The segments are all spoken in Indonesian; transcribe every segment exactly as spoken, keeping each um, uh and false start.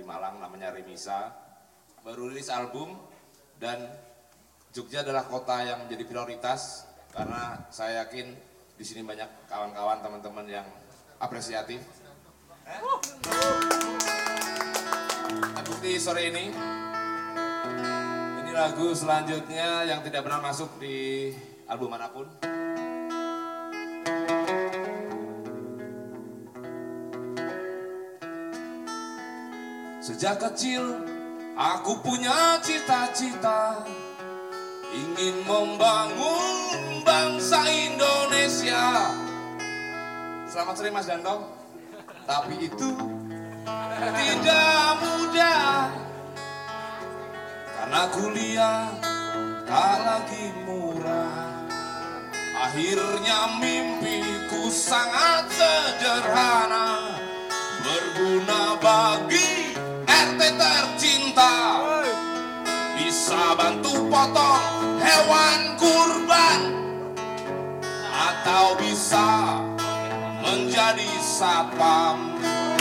Malang, namanya Remisa. Baru rilis album dan Jogja adalah kota yang menjadi prioritas karena saya yakin di sini banyak kawan-kawan, teman-teman yang apresiatif. Bukti sore ini, ini lagu selanjutnya yang tidak pernah masuk di album manapun. Sejak kecil aku punya cita-cita, ingin membangun bangsa Indonesia. Selamat sore Mas Danto. Tapi itu tidak mudah, karena kuliah tak lagi murah. Akhirnya mimpiku sangat sederhana, berguna bagi R T tercinta, bisa bantu potong hewan kurban, atau bisa menjadi satpam.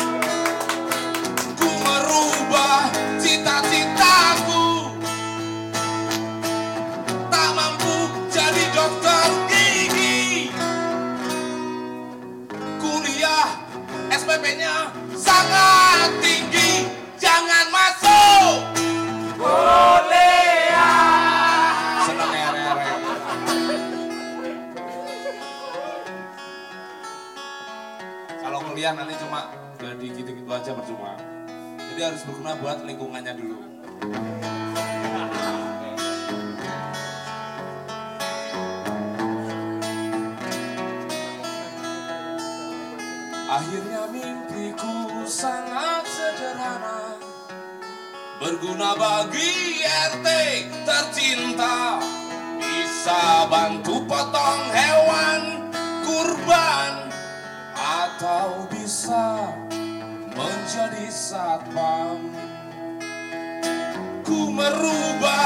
Ku merubah cita-citaku, tak mampu jadi dokter gigi. Kuliah S P P-nya sangat tinggi, jangan masuk. Boleh ya. Senang ya, re-re. Kalau kuliah nanti cuma jadi gitu-gitu aja percuma. Jadi harus berguna buat lingkungannya dulu. Akhirnya mimpiku sangat sederhana, berguna bagi R T tercinta, bisa bantu potong hewan kurban, atau bisa menjadi satpam. Ku merubah